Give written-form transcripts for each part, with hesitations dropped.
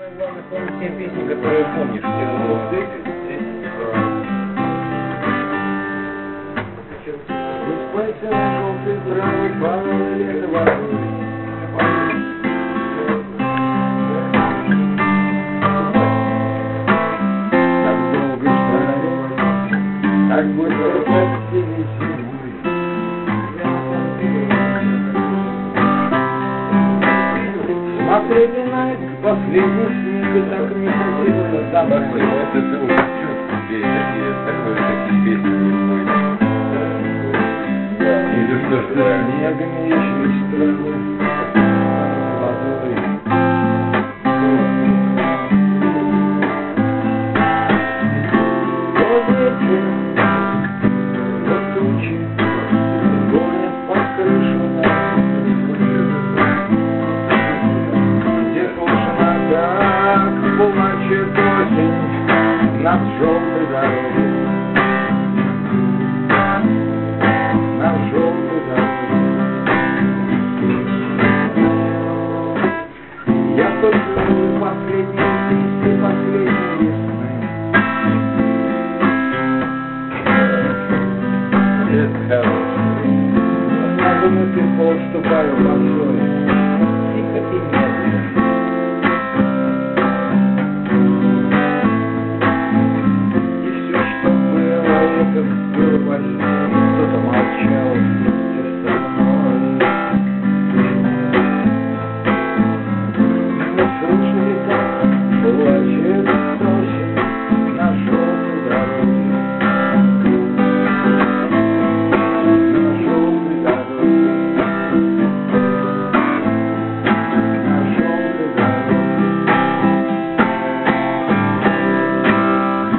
Главное помнить те песни, которые помнишь. Распайся на желтой травы, падало лето волной. Так долго ждали, так быстро простили зимой. Смотрели на последний снег и так не хотелось домой. Это ты уже чувствуешь, такие песни не поешь. Или что ж ты снегами ищешь траву водой. То ветер, то тучи гонят под крышу нас. Где тошно так плачет осень над желтой дорогой. На желтой дороге. Я поцелую последние листья последней весны. Это хорошо. На вымытый пол ступаю босой, тихо и медленно. И все, что было, это было во сне. Кто-то молчал вместе со мной. Мы слышали, как плачет осень на желтой дороге. На желтой дороге. На желтой дороге.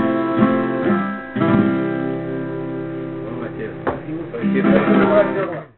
Молодец. Спасибо.